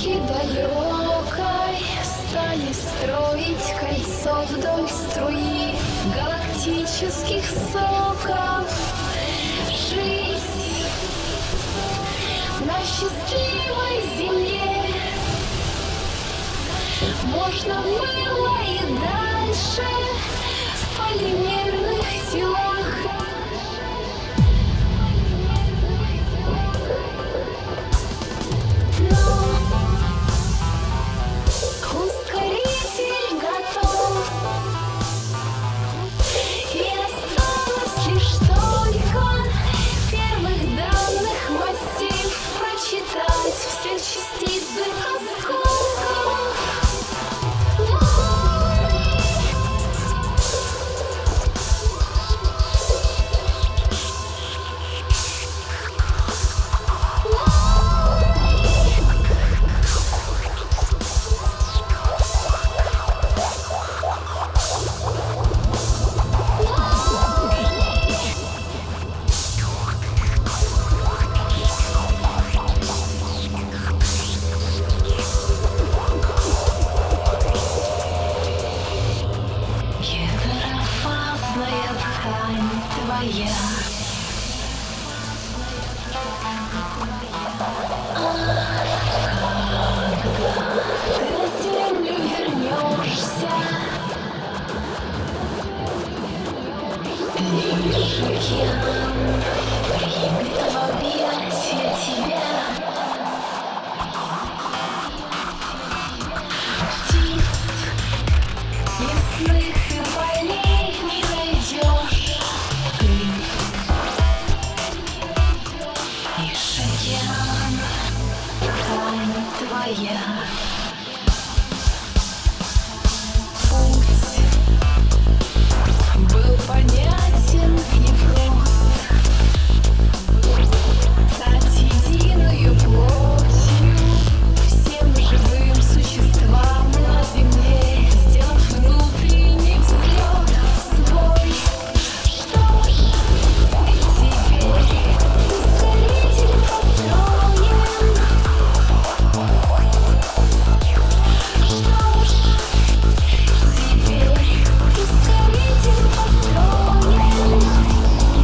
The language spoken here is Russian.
ночи далекой стали строить кольцо вдоль струи галактических соков. Жизнь на счастливой земле можно было и дальше в полимерных телах. Ускоритель готов, и осталось лишь только первых данных массив прочитать все частицы осколков. Гетерофазная ткань твоя. Когда ты на землю вернешься, лишь океан примет в объятия тебя. Птиц лесных и полей не найдешь ты. Лишь океан, ткань твоя. Путь был понятен и непрост. Стать единую плотью всем живым существам на земле, сделав внутренний взлет свой. Что ж, теперь ускоритель построен. Что ж, теперь ускоритель построен.